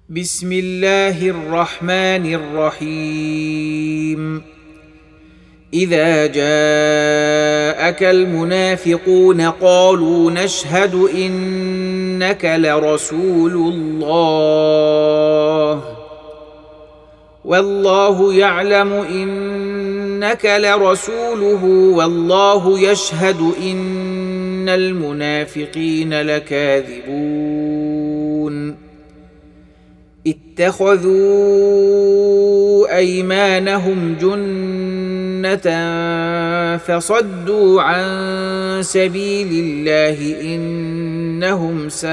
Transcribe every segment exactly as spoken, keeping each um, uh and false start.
بسم الله الرحمن الرحيم. إذا جاءك المنافقون قالوا نشهد إنك لرسول الله والله يعلم إنك لرسوله والله يشهد إن المنافقين لكاذبون. اتخذوا أيمانهم جنة فصدوا عن سبيل الله إنهم ساء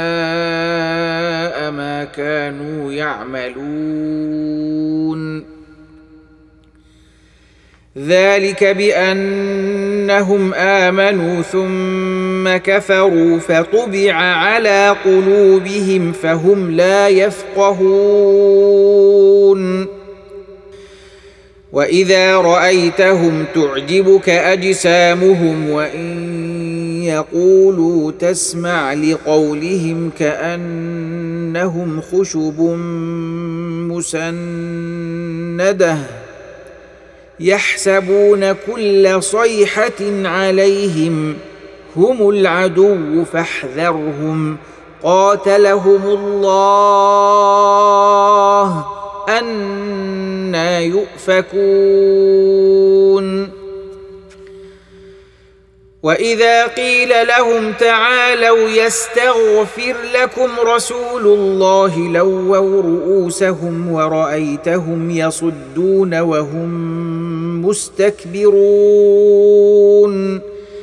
ما كانوا يعملون. ذلك بأنهم آمنوا ثم كفروا فطبع على قلوبهم فهم لا يفقهون. وإذا رأيتهم تعجبك أجسامهم وإن يقولوا تسمع لقولهم كأنهم خشب مسندة يحسبون كل صيحة عليهم هم العدو فاحذرهم قاتلهم الله أنى يؤفكون. وإذا قيل لهم تعالوا يستغفر لكم رسول الله لووا رؤوسهم ورأيتهم يصدون وهم مستكبرون.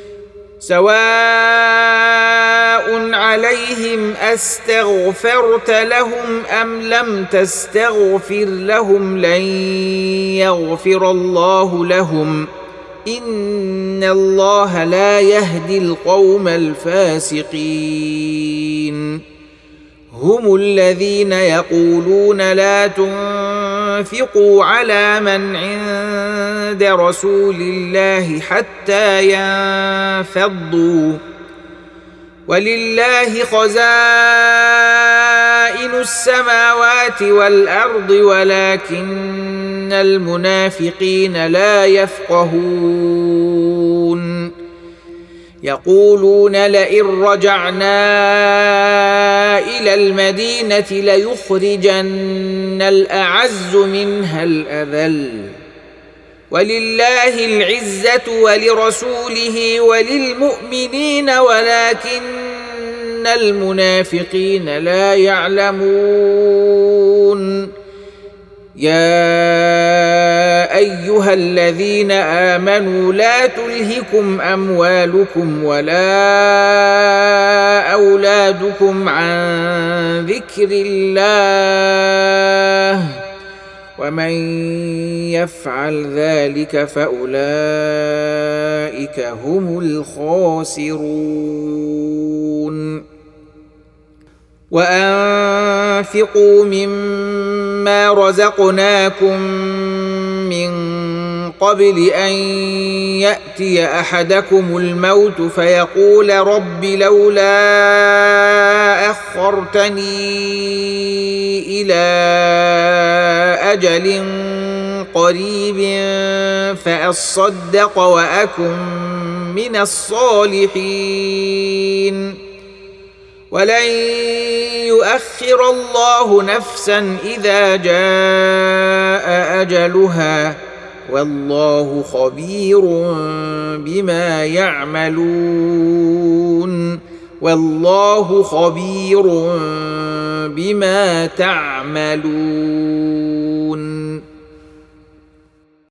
سواء عليهم أستغفرت لهم أم لم تستغفر لهم لن يغفر الله لهم إن الله لا يهدي القوم الفاسقين. هم الذين يقولون لا تنفقوا على من عند رسول الله حتى ينفضوا ولله خزائن السماوات والأرض ولكن المنافقين لا يفقهون. يقولون لئن رجعنا إلى المدينة ليخرجن الأعز منها الأذل ولله العزة ولرسوله وللمؤمنين ولكن المنافقين لا يعلمون. يا أيها الذين آمنوا لا تلهكم أموالكم ولا أولادكم عن ذكر الله ومن يفعل ذلك فأولئك هم الخاسرون. وأنفقوا مما رزقناكم من قبل أن يأتي أحدكم الموت فيقول رب لولا أخرتني إلى أجل قريب فأصدق وأكن من الصالحين. ولن يؤخر الله نفسا إذا جاء أجلها والله خبير بما يعملون والله خبير بما تعملون.